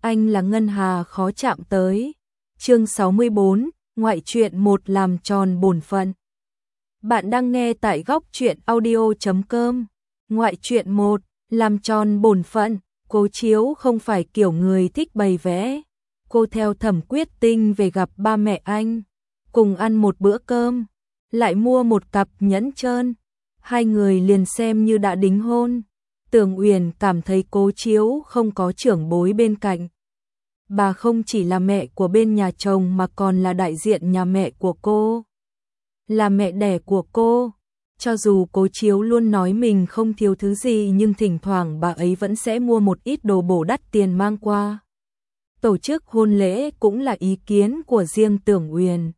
anh là ngân hà khó chạm tới. Chương 64, ngoại truyện 1 làm tròn bổn phận. Bạn đang nghe tại góc truyện audio.com. Ngoại truyện 1, làm tròn bổn phận. Cố Chiếu không phải kiểu người thích bày vẽ. Cô theo Thẩm Quyết Tinh về gặp ba mẹ anh, cùng ăn một bữa cơm, lại mua một cặp nhẫn trơn. Hai người liền xem như đã đính hôn. Tưởng Uyển cảm thấy Cố Chiếu không có trưởng bối bên cạnh. Bà không chỉ là mẹ của bên nhà chồng mà còn là đại diện nhà mẹ của cô, là mẹ đẻ của cô. Cho dù Cố Chiếu luôn nói mình không thiếu thứ gì nhưng thỉnh thoảng bà ấy vẫn sẽ mua một ít đồ bổ đắt tiền mang qua. Tổ chức hôn lễ cũng là ý kiến của riêng Tưởng Uyển.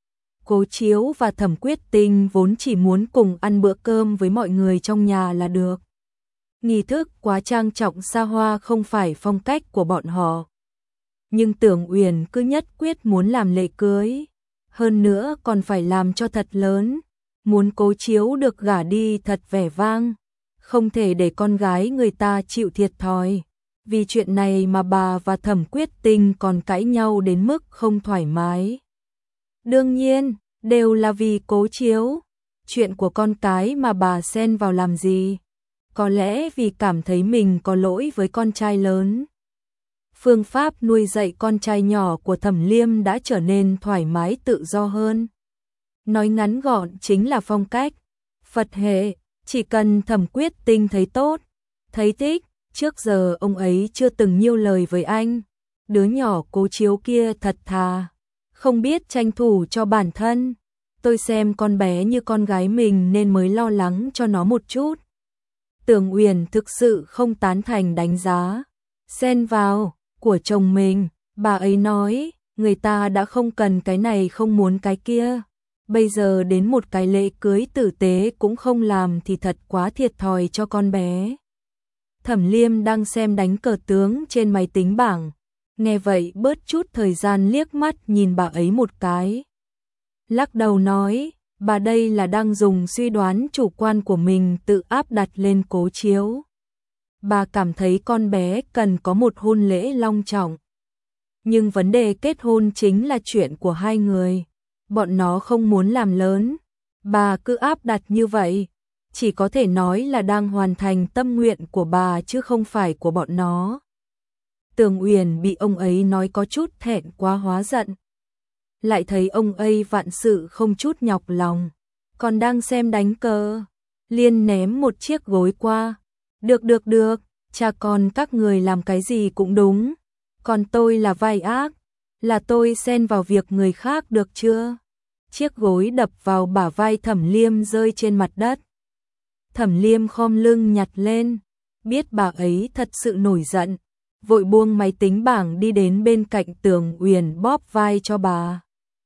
Cố Chiếu và Thẩm Quyết Tinh vốn chỉ muốn cùng ăn bữa cơm với mọi người trong nhà là được. Nghi thức quá trang trọng xa hoa không phải phong cách của bọn họ. Nhưng Tưởng Uyển cứ nhất quyết muốn làm lễ cưới. Hơn nữa còn phải làm cho thật lớn. Muốn Cố Chiếu được gả đi thật vẻ vang. Không thể để con gái người ta chịu thiệt thòi. Vì chuyện này mà bà và Thẩm Quyết Tinh còn cãi nhau đến mức không thoải mái. Đương nhiên, đều là vì Cố Chiếu. Chuyện của con cái mà bà xen vào làm gì? Có lẽ vì cảm thấy mình có lỗi với con trai lớn. Phương pháp nuôi dạy con trai nhỏ của Thẩm Liêm đã trở nên thoải mái tự do hơn. Nói ngắn gọn chính là phong cách Phật hệ, chỉ cần Thẩm Quyết Tinh thấy tốt, thấy thích. Trước giờ ông ấy chưa từng nhiêu lời với anh. Đứa nhỏ Cố Chiếu kia thật thà, không biết tranh thủ cho bản thân. Tôi xem con bé như con gái mình nên mới lo lắng cho nó một chút. Tưởng Uyển thực sự không tán thành đánh giá xen vào của chồng mình. Bà ấy nói, người ta đã không cần cái này không muốn cái kia. Bây giờ đến một cái lễ cưới tử tế cũng không làm thì thật quá thiệt thòi cho con bé. Thẩm Liêm đang xem đánh cờ tướng trên máy tính bảng. Nghe vậy bớt chút thời gian liếc mắt nhìn bà ấy một cái. Lắc đầu nói, bà đây là đang dùng suy đoán chủ quan của mình tự áp đặt lên Cố Chiếu. Bà cảm thấy con bé cần có một hôn lễ long trọng. Nhưng vấn đề kết hôn chính là chuyện của hai người. Bọn nó không muốn làm lớn. Bà cứ áp đặt như vậy. Chỉ có thể nói là đang hoàn thành tâm nguyện của bà chứ không phải của bọn nó. Tưởng Uyển bị ông ấy nói có chút thẹn quá hóa giận. Lại thấy ông ấy vạn sự không chút nhọc lòng. Còn đang xem đánh cờ. Liên ném một chiếc gối qua. Được, cha con các người làm cái gì cũng đúng. Còn tôi là vai ác. Là tôi xen vào việc người khác được chưa? Chiếc gối đập vào bả vai Thẩm Liêm rơi trên mặt đất. Thẩm Liêm khom lưng nhặt lên, biết bà ấy thật sự nổi giận, vội buông máy tính bảng đi đến bên cạnh Tưởng Uyển bóp vai cho bà.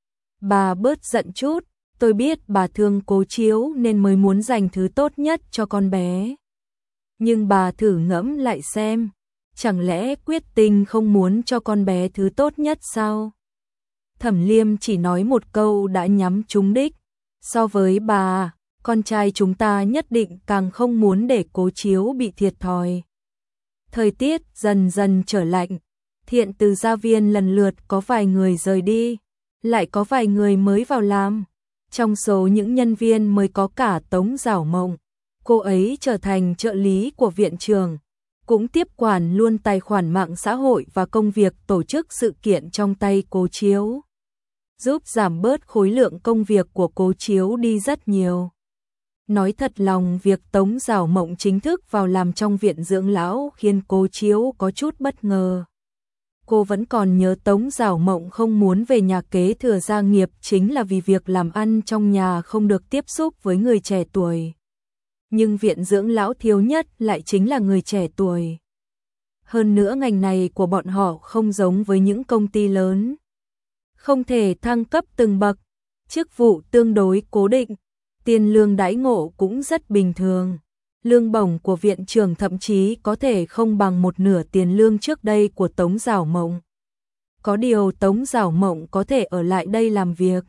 Bà bớt giận chút, tôi biết bà thương Cố Chiếu nên mới muốn dành thứ tốt nhất cho con bé. Nhưng bà thử ngẫm lại xem, chẳng lẽ Quyết Tinh không muốn cho con bé thứ tốt nhất sao? Thẩm Liêm chỉ nói một câu đã nhắm trúng đích, so với bà, con trai chúng ta nhất định càng không muốn để Cố Chiếu bị thiệt thòi. Thời tiết dần dần trở lạnh, Thiện Từ gia viên lần lượt có vài người rời đi, lại có vài người mới vào làm. Trong số những nhân viên mới có cả Tống Giảo Mộng, cô ấy trở thành trợ lý của viện trưởng, cũng tiếp quản luôn tài khoản mạng xã hội và công việc tổ chức sự kiện trong tay Cố Chiếu, giúp giảm bớt khối lượng công việc của Cố Chiếu đi rất nhiều. Nói thật lòng việc Tống Giảo Mộng chính thức vào làm trong viện dưỡng lão khiến Cố Chiếu có chút bất ngờ. Cô vẫn còn nhớ Tống Giảo Mộng không muốn về nhà kế thừa gia nghiệp chính là vì việc làm ăn trong nhà không được tiếp xúc với người trẻ tuổi. Nhưng viện dưỡng lão thiếu nhất lại chính là người trẻ tuổi. Hơn nữa ngành này của bọn họ không giống với những công ty lớn. Không thể thăng cấp từng bậc, chức vụ tương đối cố định. Tiền lương đãi ngộ cũng rất bình thường. Lương bổng của viện trưởng thậm chí có thể không bằng một nửa tiền lương trước đây của Tống Giảo Mộng. Có điều Tống Giảo Mộng có thể ở lại đây làm việc.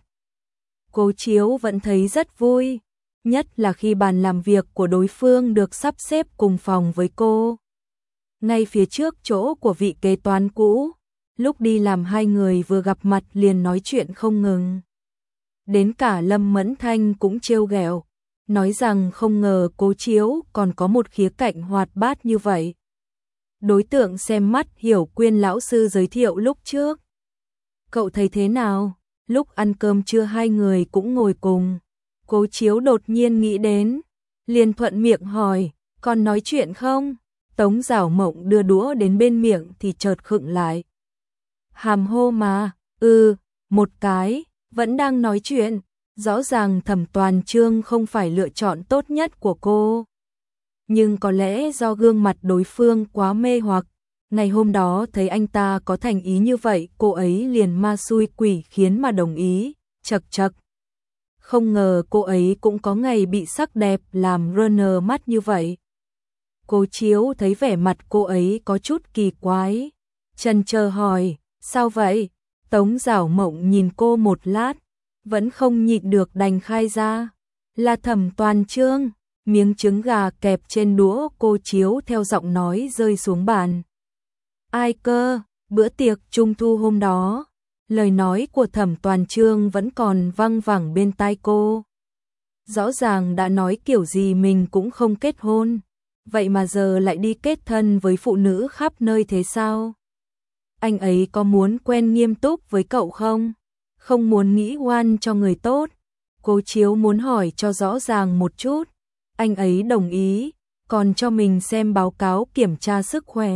Cố Chiếu vẫn thấy rất vui, nhất là khi bàn làm việc của đối phương được sắp xếp cùng phòng với cô. ngay phía trước chỗ của vị kế toán cũ. Lúc đi làm hai người vừa gặp mặt liền nói chuyện không ngừng. Đến cả Lâm Mẫn Thanh cũng trêu ghẹo, nói rằng không ngờ Cố Chiếu còn có một khía cạnh hoạt bát như vậy. Đối tượng xem mắt Hiểu Quyên lão sư giới thiệu lúc trước. Cậu thấy thế nào? Lúc ăn cơm trưa hai người cũng ngồi cùng. Cố Chiếu đột nhiên nghĩ đến, liền thuận miệng hỏi, còn nói chuyện không? Tống Giảo Mộng đưa đũa đến bên miệng thì chợt khựng lại. Hàm hô mà, một cái, vẫn đang nói chuyện, rõ ràng Thẩm Toàn Chương không phải lựa chọn tốt nhất của cô. Nhưng có lẽ do gương mặt đối phương quá mê hoặc, ngày hôm đó thấy anh ta có thành ý như vậy, cô ấy liền ma xui quỷ khiến mà đồng ý, chậc chậc. Không ngờ cô ấy cũng có ngày bị sắc đẹp làm runner mắt như vậy. Cố Chiếu thấy vẻ mặt cô ấy có chút kỳ quái, chần chờ hỏi, sao vậy? Tống Giảo Mộng nhìn cô một lát, vẫn không nhịn được đành khai ra, là Thẩm Toàn Chương. Miếng trứng gà kẹp trên đũa cô Chiếu theo giọng nói rơi xuống bàn. Ai cơ? Bữa tiệc trung thu hôm đó, lời nói của Thẩm Toàn Chương vẫn còn văng vẳng bên tai cô. Rõ ràng đã nói kiểu gì mình cũng không kết hôn, vậy mà giờ lại đi kết thân với phụ nữ khắp nơi thế sao? Anh ấy có muốn quen nghiêm túc với cậu không? Không muốn nghĩ oan cho người tốt. Cố Chiếu muốn hỏi cho rõ ràng một chút. Anh ấy đồng ý, còn cho mình xem báo cáo kiểm tra sức khỏe.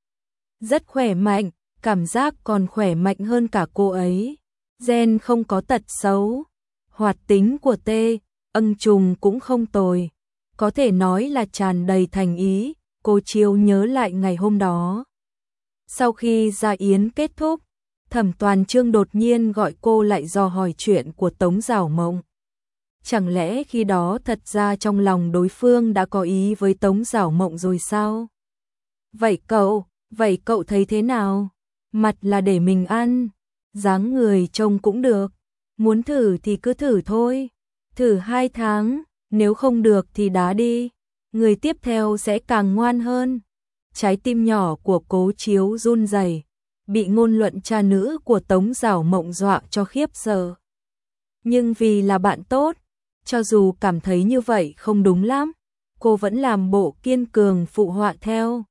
Rất khỏe mạnh, cảm giác còn khỏe mạnh hơn cả cô ấy. Gen không có tật xấu. Hoạt tính của Ân Trùng cũng không tồi. Có thể nói là tràn đầy thành ý. Cô Chiếu nhớ lại ngày hôm đó. Sau khi gia yến kết thúc, Thẩm Toàn Chương đột nhiên gọi cô lại dò hỏi chuyện của Tống Giảo Mộng. Chẳng lẽ khi đó thật ra trong lòng đối phương đã có ý với Tống Giảo Mộng rồi sao? Vậy cậu thấy thế nào? Mặt là để mình ăn, dáng người trông cũng được. Muốn thử thì cứ thử thôi. Thử 2 tháng, nếu không được thì đá đi. Người tiếp theo sẽ càng ngoan hơn. Trái tim nhỏ của Cố Chiếu run rẩy, bị ngôn luận cha nữ của Tống Giảo Mộng dọa cho khiếp sợ. Nhưng vì là bạn tốt, cho dù cảm thấy như vậy không đúng lắm, cô vẫn làm bộ kiên cường phụ họa theo.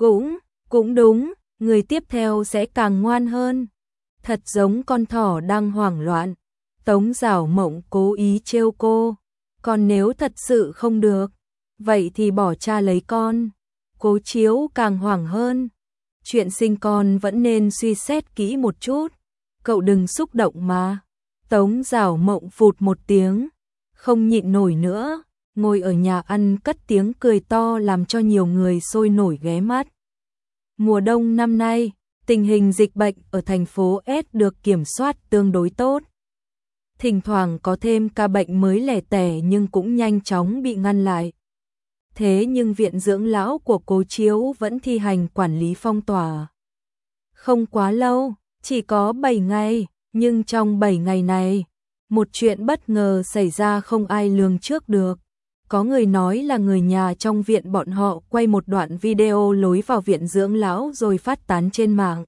Cũng đúng, người tiếp theo sẽ càng ngoan hơn. Thật giống con thỏ đang hoảng loạn. Tống Giảo Mộng cố ý trêu cô. Còn nếu thật sự không được, vậy thì bỏ cha lấy con. Cố Chiếu càng hoảng hơn. Chuyện sinh con vẫn nên suy xét kỹ một chút. Cậu đừng xúc động mà. Tống Giảo Mộng phụt một tiếng, không nhịn nổi nữa, ngồi ở nhà ăn cất tiếng cười to làm cho nhiều người sôi nổi ghé mắt. Mùa đông năm nay, tình hình dịch bệnh ở thành phố S được kiểm soát tương đối tốt. Thỉnh thoảng có thêm ca bệnh mới lẻ tẻ nhưng cũng nhanh chóng bị ngăn lại. Thế nhưng viện dưỡng lão của Cố Chiếu vẫn thi hành quản lý phong tỏa. Không quá lâu, chỉ có 7 ngày, nhưng trong 7 ngày này, một chuyện bất ngờ xảy ra không ai lường trước được. Có người nói là người nhà trong viện bọn họ quay một đoạn video lối vào viện dưỡng lão rồi phát tán trên mạng.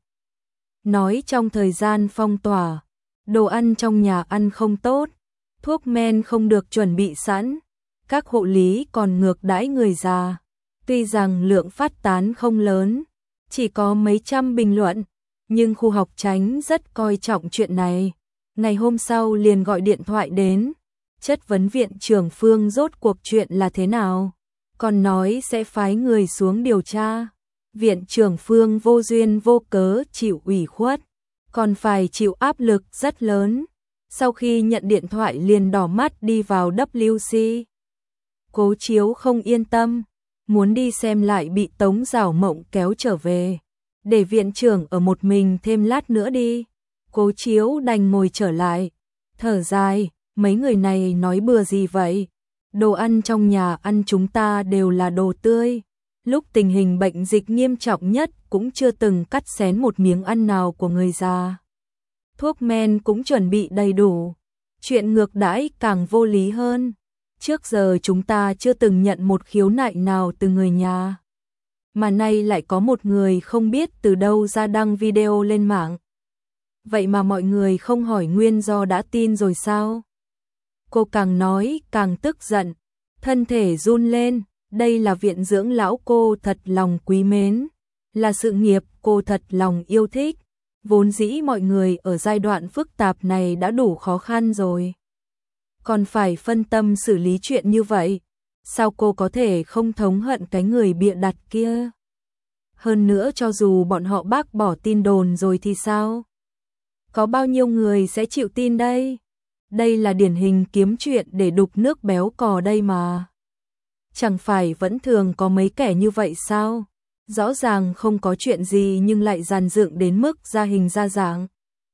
Nói trong thời gian phong tỏa, đồ ăn trong nhà ăn không tốt, thuốc men không được chuẩn bị sẵn, các hộ lý còn ngược đãi người già. Tuy rằng lượng phát tán không lớn, chỉ có mấy trăm bình luận, nhưng khu học Chánh rất coi trọng chuyện này. Ngày hôm sau liền gọi điện thoại đến, chất vấn viện trưởng Phương rốt cuộc chuyện là thế nào, còn nói sẽ phái người xuống điều tra. Viện trưởng Phương vô duyên vô cớ chịu ủy khuất, còn phải chịu áp lực rất lớn. Sau khi nhận điện thoại liền đỏ mắt đi vào WC. Cố Chiếu không yên tâm, muốn đi xem lại bị Tống Giảo Mộng kéo trở về. Để viện trưởng ở một mình thêm lát nữa đi. Cố Chiếu đành ngồi trở lại, thở dài, mấy người này nói bừa gì vậy? Đồ ăn trong nhà ăn chúng ta đều là đồ tươi. Lúc tình hình bệnh dịch nghiêm trọng nhất cũng chưa từng cắt xén một miếng ăn nào của người già. Thuốc men cũng chuẩn bị đầy đủ. Chuyện ngược đãi càng vô lý hơn. Trước giờ chúng ta chưa từng nhận một khiếu nại nào từ người nhà. mà nay lại có một người không biết từ đâu ra đăng video lên mạng. Vậy mà mọi người không hỏi nguyên do đã tin rồi sao? Cô càng nói càng tức giận, thân thể run lên, đây là viện dưỡng lão cô thật lòng quý mến, là sự nghiệp cô thật lòng yêu thích, vốn dĩ mọi người ở giai đoạn phức tạp này đã đủ khó khăn rồi. Còn phải phân tâm xử lý chuyện như vậy, sao cô có thể không thống hận cái người bịa đặt kia? Hơn nữa cho dù bọn họ bác bỏ tin đồn rồi thì sao? Có bao nhiêu người sẽ chịu tin đây? Đây là điển hình kiếm chuyện để đục nước béo cò đây mà. Chẳng phải vẫn thường có mấy kẻ như vậy sao? Rõ ràng không có chuyện gì nhưng lại dàn dựng đến mức ra hình ra dạng.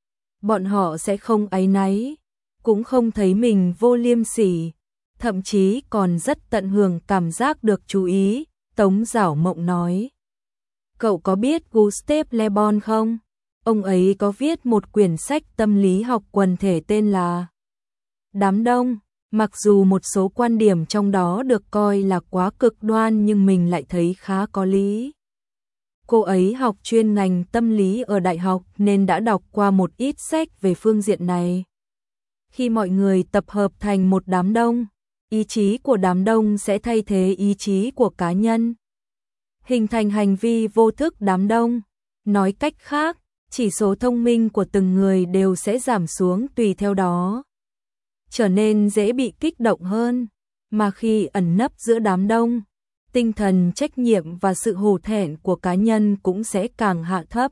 Bọn họ sẽ không áy náy, cũng không thấy mình vô liêm sỉ, thậm chí còn rất tận hưởng cảm giác được chú ý, Tống Giảo Mộng nói. Cậu có biết Gustave Le Bon không? Ông ấy có viết một quyển sách tâm lý học quần thể tên là Đám đông. Mặc dù một số quan điểm trong đó được coi là quá cực đoan nhưng mình lại thấy khá có lý. Cô ấy học chuyên ngành tâm lý ở đại học nên đã đọc qua một ít sách về phương diện này. Khi mọi người tập hợp thành một đám đông, ý chí của đám đông sẽ thay thế ý chí của cá nhân, hình thành hành vi vô thức đám đông. Nói cách khác, chỉ số thông minh của từng người đều sẽ giảm xuống tùy theo đó, trở nên dễ bị kích động hơn, mà khi ẩn nấp giữa đám đông, tinh thần trách nhiệm và sự hổ thẹn của cá nhân cũng sẽ càng hạ thấp.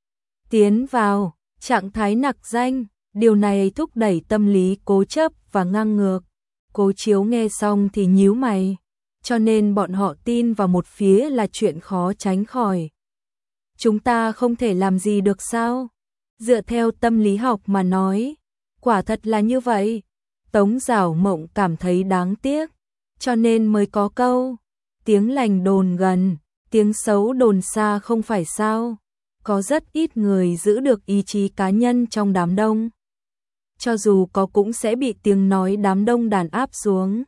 Tiến vào trạng thái nặc danh, điều này thúc đẩy tâm lý cố chấp và ngang ngược. Cố Chiếu nghe xong thì nhíu mày, cho nên bọn họ tin vào một phía là chuyện khó tránh khỏi. Chúng ta không thể làm gì được sao? Dựa theo tâm lý học mà nói, quả thật là như vậy. Tống Giảo Mộng cảm thấy đáng tiếc, cho nên mới có câu tiếng lành đồn gần, tiếng xấu đồn xa không phải sao? Có rất ít người giữ được ý chí cá nhân trong đám đông. Cho dù có cũng sẽ bị tiếng nói đám đông đàn áp xuống.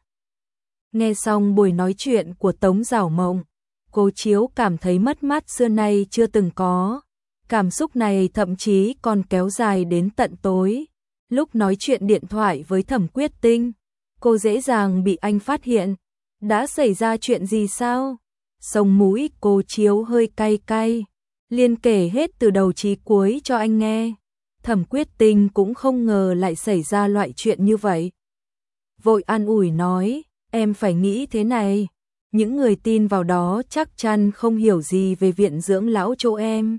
Nghe xong buổi nói chuyện của Tống Giảo Mộng, Cố Chiếu cảm thấy mất mát xưa nay chưa từng có. Cảm xúc này thậm chí còn kéo dài đến tận tối. Lúc nói chuyện điện thoại với Thẩm Quyết Tinh, cô dễ dàng bị anh phát hiện. Đã xảy ra chuyện gì sao? Sống mũi Cố Chiếu hơi cay cay, liền kể hết từ đầu chí cuối cho anh nghe. Thẩm Quyết Tinh cũng không ngờ lại xảy ra loại chuyện như vậy. Vội an ủi nói, em phải nghĩ thế này, những người tin vào đó chắc chắn không hiểu gì về viện dưỡng lão chỗ em.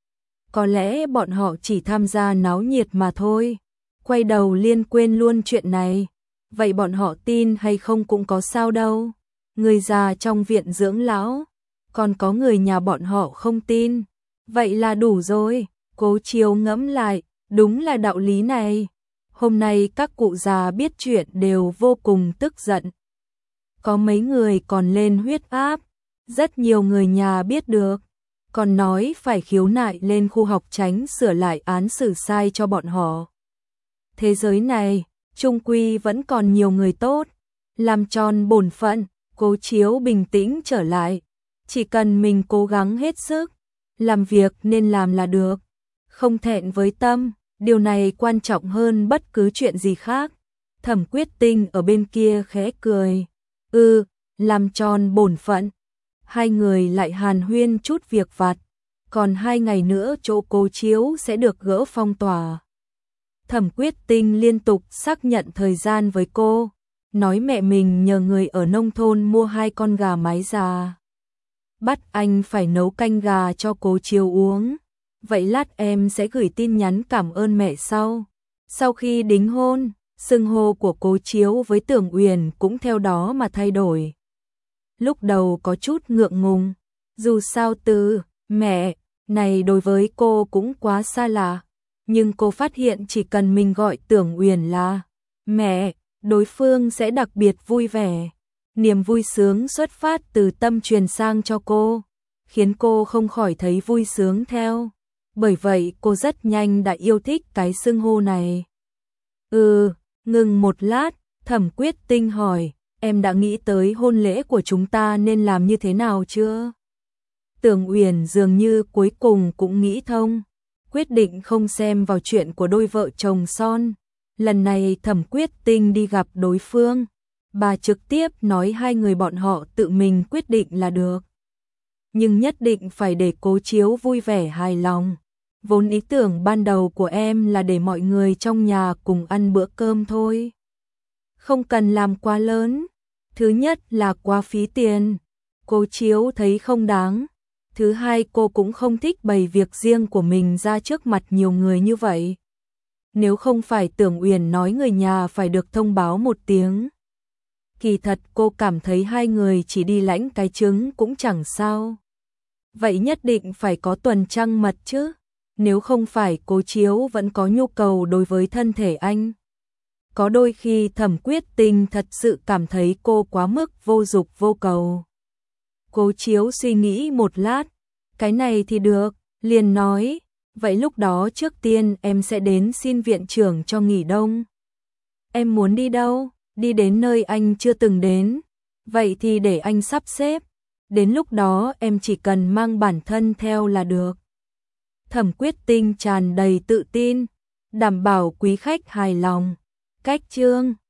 Có lẽ bọn họ chỉ tham gia náo nhiệt mà thôi. Quay đầu liên quên luôn chuyện này. Vậy bọn họ tin hay không cũng có sao đâu. Người già trong viện dưỡng lão, còn có người nhà bọn họ không tin. Vậy là đủ rồi. Cố Chiếu ngẫm lại, đúng là đạo lý này. Hôm nay các cụ già biết chuyện đều vô cùng tức giận. Có mấy người còn lên huyết áp. Rất nhiều người nhà biết được, còn nói phải khiếu nại lên khu học tránh sửa lại án xử sai cho bọn họ. Thế giới này, chung quy vẫn còn nhiều người tốt. Làm tròn bổn phận, Cố Chiếu bình tĩnh trở lại. Chỉ cần mình cố gắng hết sức, làm việc nên làm là được. Không thẹn với tâm, điều này quan trọng hơn bất cứ chuyện gì khác. Thẩm Quyết Tinh ở bên kia khẽ cười. Làm tròn bổn phận. Hai người lại hàn huyên chút việc vặt. Còn 2 ngày nữa chỗ Cố Chiếu sẽ được gỡ phong tỏa. Thẩm Quyết Tinh liên tục xác nhận thời gian với cô, nói mẹ mình nhờ người ở nông thôn mua 2 con gà mái già. Bắt anh phải nấu canh gà cho Cố Chiếu uống. Vậy lát em sẽ gửi tin nhắn cảm ơn mẹ sau. Sau khi đính hôn, xưng hô của Cố Chiếu với Tưởng Uyển cũng theo đó mà thay đổi. Lúc đầu có chút ngượng ngùng, dù sao từ mẹ này đối với cô cũng quá xa lạ, nhưng cô phát hiện chỉ cần mình gọi Tưởng Uyển là mẹ, đối phương sẽ đặc biệt vui vẻ. Niềm vui sướng xuất phát từ tâm truyền sang cho cô, khiến cô không khỏi thấy vui sướng theo. Bởi vậy cô rất nhanh đã yêu thích cái xưng hô này. Ngừng một lát, Thẩm Quyết Tinh hỏi, em đã nghĩ tới hôn lễ của chúng ta nên làm như thế nào chưa? Tưởng Uyển dường như cuối cùng cũng nghĩ thông, quyết định không xem vào chuyện của đôi vợ chồng son. Lần này Thẩm Quyết Tinh đi gặp đối phương, bà trực tiếp nói hai người bọn họ tự mình quyết định là được. Nhưng nhất định phải để Cố Chiếu vui vẻ hài lòng. Vốn ý tưởng ban đầu của em là để mọi người trong nhà cùng ăn bữa cơm thôi. Không cần làm quá lớn. Thứ nhất là quá phí tiền. Cố Chiếu thấy không đáng. Thứ hai, cô cũng không thích bày việc riêng của mình ra trước mặt nhiều người như vậy. Nếu không phải Tưởng Uyển nói người nhà phải được thông báo một tiếng. Kỳ thật cô cảm thấy hai người chỉ đi lãnh cái trứng cũng chẳng sao. Vậy nhất định phải có tuần trăng mật chứ. Nếu không phải Cố Chiếu vẫn có nhu cầu đối với thân thể anh. Có đôi khi Thẩm Quyết Tinh thật sự cảm thấy cô quá mức vô dục vô cầu. Cố Chiếu suy nghĩ một lát, cái này thì được, liền nói, vậy lúc đó trước tiên em sẽ đến xin viện trưởng cho nghỉ đông. Em muốn đi đâu? Đi đến nơi anh chưa từng đến. Vậy thì để anh sắp xếp. Đến lúc đó em chỉ cần mang bản thân theo là được. Thẩm Quyết Tinh tràn đầy tự tin, đảm bảo quý khách hài lòng. Cách chương